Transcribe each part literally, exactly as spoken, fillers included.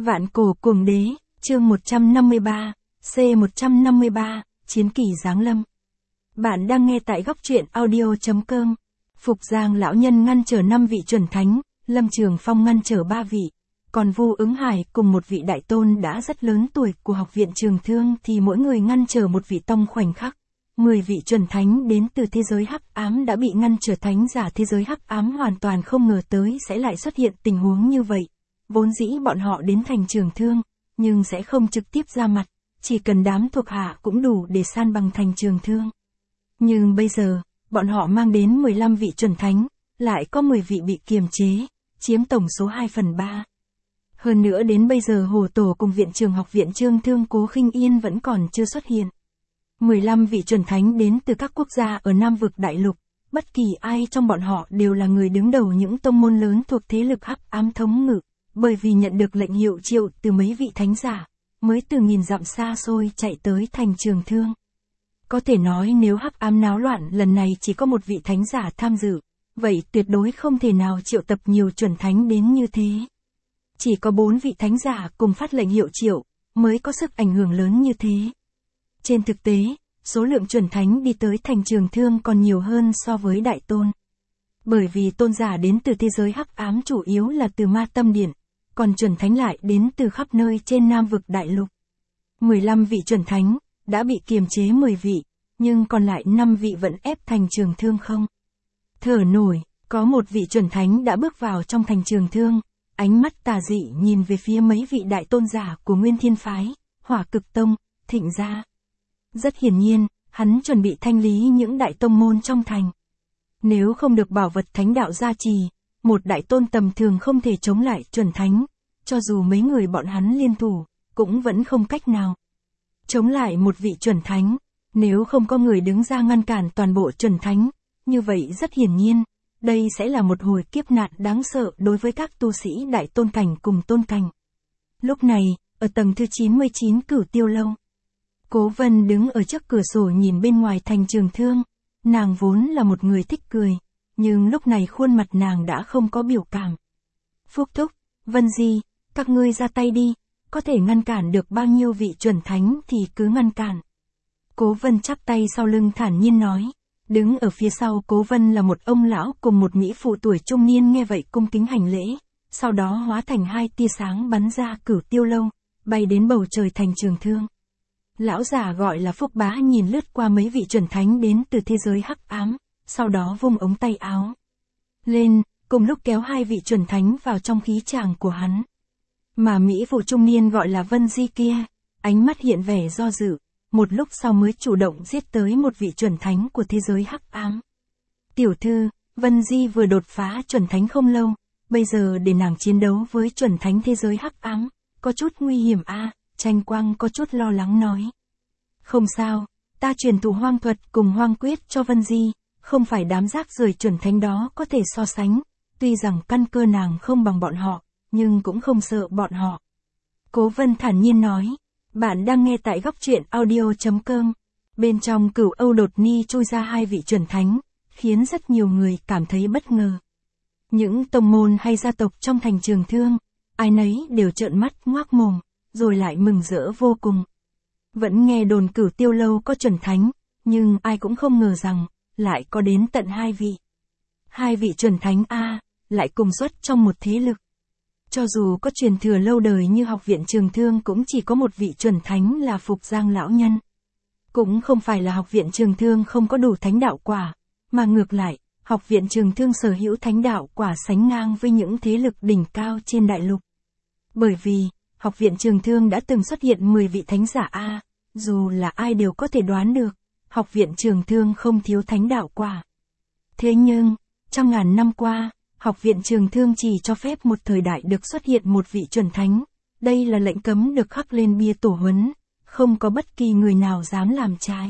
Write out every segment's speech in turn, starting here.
Vạn cổ cuồng đế, chương một trăm năm mươi ba, C một trăm năm mươi ba, Chiến kỳ giáng lâm. Bạn đang nghe tại góc truyện audio chấm com. Phục Giang lão nhân ngăn trở năm vị chuẩn thánh, Lâm Trường Phong ngăn trở ba vị. Còn Vu Ứng Hải cùng một vị đại tôn đã rất lớn tuổi của học viện Trường Thương thì mỗi người ngăn trở một vị tông khoảnh khắc. Mười vị chuẩn thánh đến từ thế giới hắc ám đã bị ngăn trở, thánh giả thế giới hắc ám hoàn toàn không ngờ tới sẽ lại xuất hiện tình huống như vậy. Vốn dĩ bọn họ đến thành Trường Thương, nhưng sẽ không trực tiếp ra mặt, chỉ cần đám thuộc hạ cũng đủ để san bằng thành Trường Thương. Nhưng bây giờ, bọn họ mang đến mười lăm vị chuẩn thánh, lại có mười vị bị kiềm chế, chiếm tổng số hai phần ba. Hơn nữa đến bây giờ Hồ Tổ cùng viện trường học viện Trường Thương Cố Khinh Yên vẫn còn chưa xuất hiện. mười lăm vị chuẩn thánh đến từ các quốc gia ở Nam vực đại lục, bất kỳ ai trong bọn họ đều là người đứng đầu những tông môn lớn thuộc thế lực hắc ám thống ngự, bởi vì nhận được lệnh hiệu triệu từ mấy vị thánh giả, mới từ nghìn dặm xa xôi chạy tới thành Trường Thương. Có thể nói nếu hắc ám náo loạn lần này chỉ có một vị thánh giả tham dự, vậy tuyệt đối không thể nào triệu tập nhiều chuẩn thánh đến như thế. Chỉ có bốn vị thánh giả cùng phát lệnh hiệu triệu, mới có sức ảnh hưởng lớn như thế. Trên thực tế, số lượng chuẩn thánh đi tới thành Trường Thương còn nhiều hơn so với đại tôn. Bởi vì tôn giả đến từ thế giới hắc ám chủ yếu là từ Ma Tâm Điện, còn chuẩn thánh lại đến từ khắp nơi trên Nam vực đại lục. mười lăm vị chuẩn thánh, đã bị kiềm chế mười vị, nhưng còn lại năm vị vẫn ép thành Trường Thương không thở nổi. Có một vị chuẩn thánh đã bước vào trong thành Trường Thương, ánh mắt tà dị nhìn về phía mấy vị đại tôn giả của Nguyên Thiên Phái, Hỏa Cực Tông, Thịnh Gia. Rất hiển nhiên, hắn chuẩn bị thanh lý những đại tông môn trong thành. Nếu không được bảo vật thánh đạo gia trì, một đại tôn tầm thường không thể chống lại chuẩn thánh, cho dù mấy người bọn hắn liên thủ, cũng vẫn không cách nào chống lại một vị chuẩn thánh. Nếu không có người đứng ra ngăn cản toàn bộ chuẩn thánh, như vậy rất hiển nhiên, đây sẽ là một hồi kiếp nạn đáng sợ đối với các tu sĩ đại tôn cảnh cùng tôn cảnh. Lúc này, ở tầng thứ chín mươi chín Cửu Tiêu Lâu, Cố Vân đứng ở trước cửa sổ nhìn bên ngoài thành Trường Thương. Nàng vốn là một người thích cười, nhưng lúc này khuôn mặt nàng đã không có biểu cảm. Phúc Thúc, Vân Di, các ngươi ra tay đi, có thể ngăn cản được bao nhiêu vị chuẩn thánh thì cứ ngăn cản. Cố Vân chắp tay sau lưng thản nhiên nói. Đứng ở phía sau Cố Vân là một ông lão cùng một mỹ phụ tuổi trung niên nghe vậy cung kính hành lễ, sau đó hóa thành hai tia sáng bắn ra Cửu Tiêu Lâu, bay đến bầu trời thành Trường Thương. Lão già gọi là Phúc Bá nhìn lướt qua mấy vị chuẩn thánh đến từ thế giới hắc ám, sau đó vung ống tay áo lên, cùng lúc kéo hai vị chuẩn thánh vào trong khí tràng của hắn. Mà mỹ phụ trung niên gọi là Vân Di kia, ánh mắt hiện vẻ do dự, một lúc sau mới chủ động giết tới một vị chuẩn thánh của thế giới hắc ám. Tiểu thư, Vân Di vừa đột phá chuẩn thánh không lâu, bây giờ để nàng chiến đấu với chuẩn thánh thế giới hắc ám, có chút nguy hiểm a. À, Tranh Quang có chút lo lắng nói. Không sao, ta truyền thụ hoang thuật cùng hoang quyết cho Vân Di, không phải đám rác rưởi chuẩn thánh đó có thể so sánh, tuy rằng căn cơ nàng không bằng bọn họ, nhưng cũng không sợ bọn họ. Cố Vân thản nhiên nói. Bạn đang nghe tại góc truyện audio chấm com. Bên trong Cửu Âu đột ni chui ra hai vị chuẩn thánh, khiến rất nhiều người cảm thấy bất ngờ. Những tông môn hay gia tộc trong thành Trường Thương, ai nấy đều trợn mắt ngoác mồm, rồi lại mừng rỡ vô cùng. Vẫn nghe đồn Cửu Tiêu Lâu có chuẩn thánh, nhưng ai cũng không ngờ rằng, lại có đến tận hai vị. Hai vị chuẩn thánh A, lại cùng xuất trong một thế lực. Cho dù có truyền thừa lâu đời như học viện Trường Thương cũng chỉ có một vị chuẩn thánh là Phục Giang lão nhân. Cũng không phải là học viện Trường Thương không có đủ thánh đạo quả, mà ngược lại, học viện Trường Thương sở hữu thánh đạo quả sánh ngang với những thế lực đỉnh cao trên đại lục. Bởi vì, học viện Trường Thương đã từng xuất hiện mười vị thánh giả A, dù là ai đều có thể đoán được, học viện Trường Thương không thiếu thánh đạo quả. Thế nhưng, trong ngàn năm qua, học viện Trường Thương chỉ cho phép một thời đại được xuất hiện một vị chuẩn thánh, đây là lệnh cấm được khắc lên bia tổ huấn, không có bất kỳ người nào dám làm trái.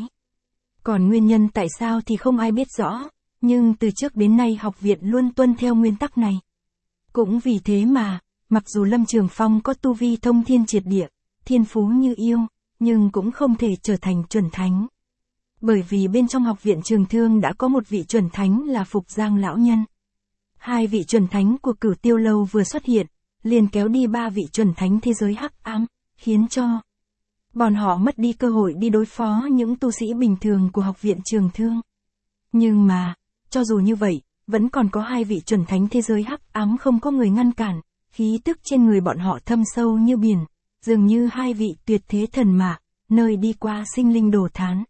Còn nguyên nhân tại sao thì không ai biết rõ, nhưng từ trước đến nay học viện luôn tuân theo nguyên tắc này. Cũng vì thế mà, mặc dù Lâm Trường Phong có tu vi thông thiên triệt địa, thiên phú như yêu, nhưng cũng không thể trở thành chuẩn thánh. Bởi vì bên trong học viện Trường Thương đã có một vị chuẩn thánh là Phục Giang lão nhân. Hai vị chuẩn thánh của Cửu Tiêu Lâu vừa xuất hiện, liền kéo đi ba vị chuẩn thánh thế giới hắc ám, khiến cho bọn họ mất đi cơ hội đi đối phó những tu sĩ bình thường của học viện Trường Thương. Nhưng mà, cho dù như vậy, vẫn còn có hai vị chuẩn thánh thế giới hắc ám không có người ngăn cản, khí tức trên người bọn họ thâm sâu như biển, dường như hai vị tuyệt thế thần mã, nơi đi qua sinh linh đổ thán.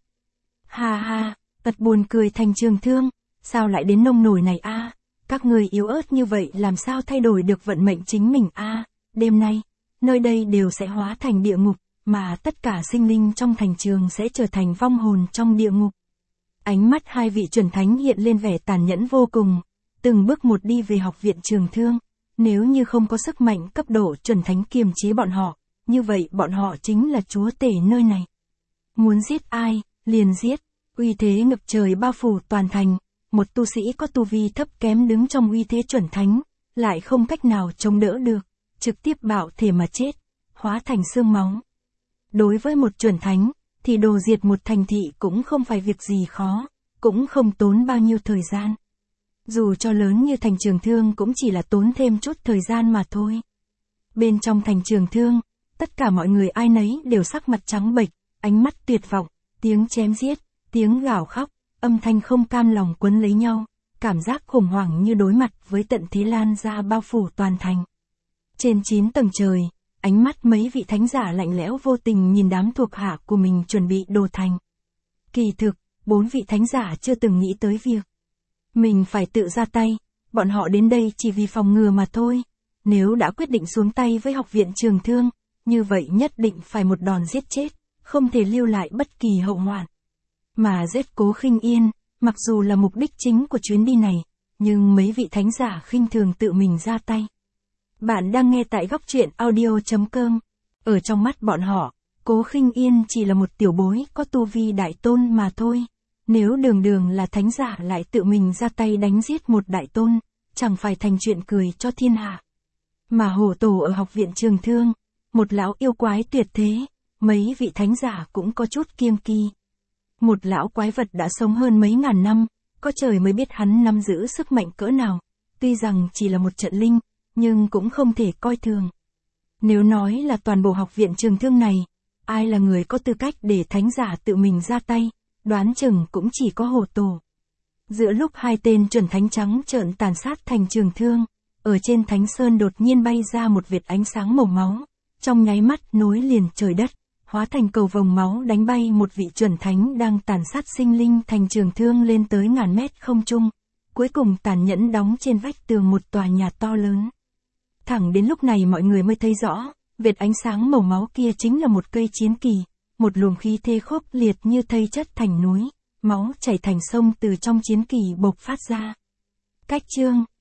Ha ha, thật buồn cười thành Trường Thương, sao lại đến nông nổi này a? Các người yếu ớt như vậy làm sao thay đổi được vận mệnh chính mình a? Đêm nay, nơi đây đều sẽ hóa thành địa ngục, mà tất cả sinh linh trong thành trường sẽ trở thành vong hồn trong địa ngục. Ánh mắt hai vị chuẩn thánh hiện lên vẻ tàn nhẫn vô cùng, từng bước một đi về học viện Trường Thương. Nếu như không có sức mạnh cấp độ chuẩn thánh kiềm chế bọn họ, như vậy bọn họ chính là chúa tể nơi này. Muốn giết ai, liền giết, uy thế ngập trời bao phủ toàn thành, một tu sĩ có tu vi thấp kém đứng trong uy thế chuẩn thánh, lại không cách nào chống đỡ được, trực tiếp bạo thể mà chết, hóa thành xương máu. Đối với một chuẩn thánh, thì đồ diệt một thành thị cũng không phải việc gì khó, cũng không tốn bao nhiêu thời gian. Dù cho lớn như thành Trường Thương cũng chỉ là tốn thêm chút thời gian mà thôi. Bên trong thành Trường Thương, tất cả mọi người ai nấy đều sắc mặt trắng bệch, ánh mắt tuyệt vọng, tiếng chém giết, tiếng gào khóc, âm thanh không cam lòng quấn lấy nhau, cảm giác khủng hoảng như đối mặt với tận thế lan ra bao phủ toàn thành. Trên chín tầng trời, ánh mắt mấy vị thánh giả lạnh lẽo vô tình nhìn đám thuộc hạ của mình chuẩn bị đổ thành. Kỳ thực, bốn vị thánh giả chưa từng nghĩ tới việc mình phải tự ra tay, bọn họ đến đây chỉ vì phòng ngừa mà thôi. Nếu đã quyết định xuống tay với học viện Trường Thương, như vậy nhất định phải một đòn giết chết, không thể lưu lại bất kỳ hậu hoạn. Mà giết Cố Khinh Yên, mặc dù là mục đích chính của chuyến đi này, nhưng mấy vị thánh giả khinh thường tự mình ra tay. Bạn đang nghe tại góc truyện audio chấm com. Ở trong mắt bọn họ, Cố Khinh Yên chỉ là một tiểu bối có tu vi đại tôn mà thôi. Nếu đường đường là thánh giả lại tự mình ra tay đánh giết một đại tôn, chẳng phải thành chuyện cười cho thiên hạ. Mà hổ tổ ở học viện Trường Thương, một lão yêu quái tuyệt thế, mấy vị thánh giả cũng có chút kiêng kỳ. Một lão quái vật đã sống hơn mấy ngàn năm, có trời mới biết hắn nắm giữ sức mạnh cỡ nào, tuy rằng chỉ là một trận linh, nhưng cũng không thể coi thường. Nếu nói là toàn bộ học viện Trường Thương này, ai là người có tư cách để thánh giả tự mình ra tay, đoán chừng cũng chỉ có hổ tổ. Giữa lúc hai tên chuẩn thánh trắng trợn tàn sát thành Trường Thương, ở trên thánh sơn đột nhiên bay ra một vệt ánh sáng màu máu, trong nháy mắt nối liền trời đất, hóa thành cầu vồng máu đánh bay một vị chuẩn thánh đang tàn sát sinh linh thành Trường Thương lên tới ngàn mét không trung, cuối cùng tàn nhẫn đóng trên vách tường một tòa nhà to lớn. Thẳng đến lúc này mọi người mới thấy rõ, vệt ánh sáng màu máu kia chính là một cây chiến kỳ, một luồng khí thế khốc liệt như thây chất thành núi, máu chảy thành sông từ trong chiến kỳ bộc phát ra. Cách chương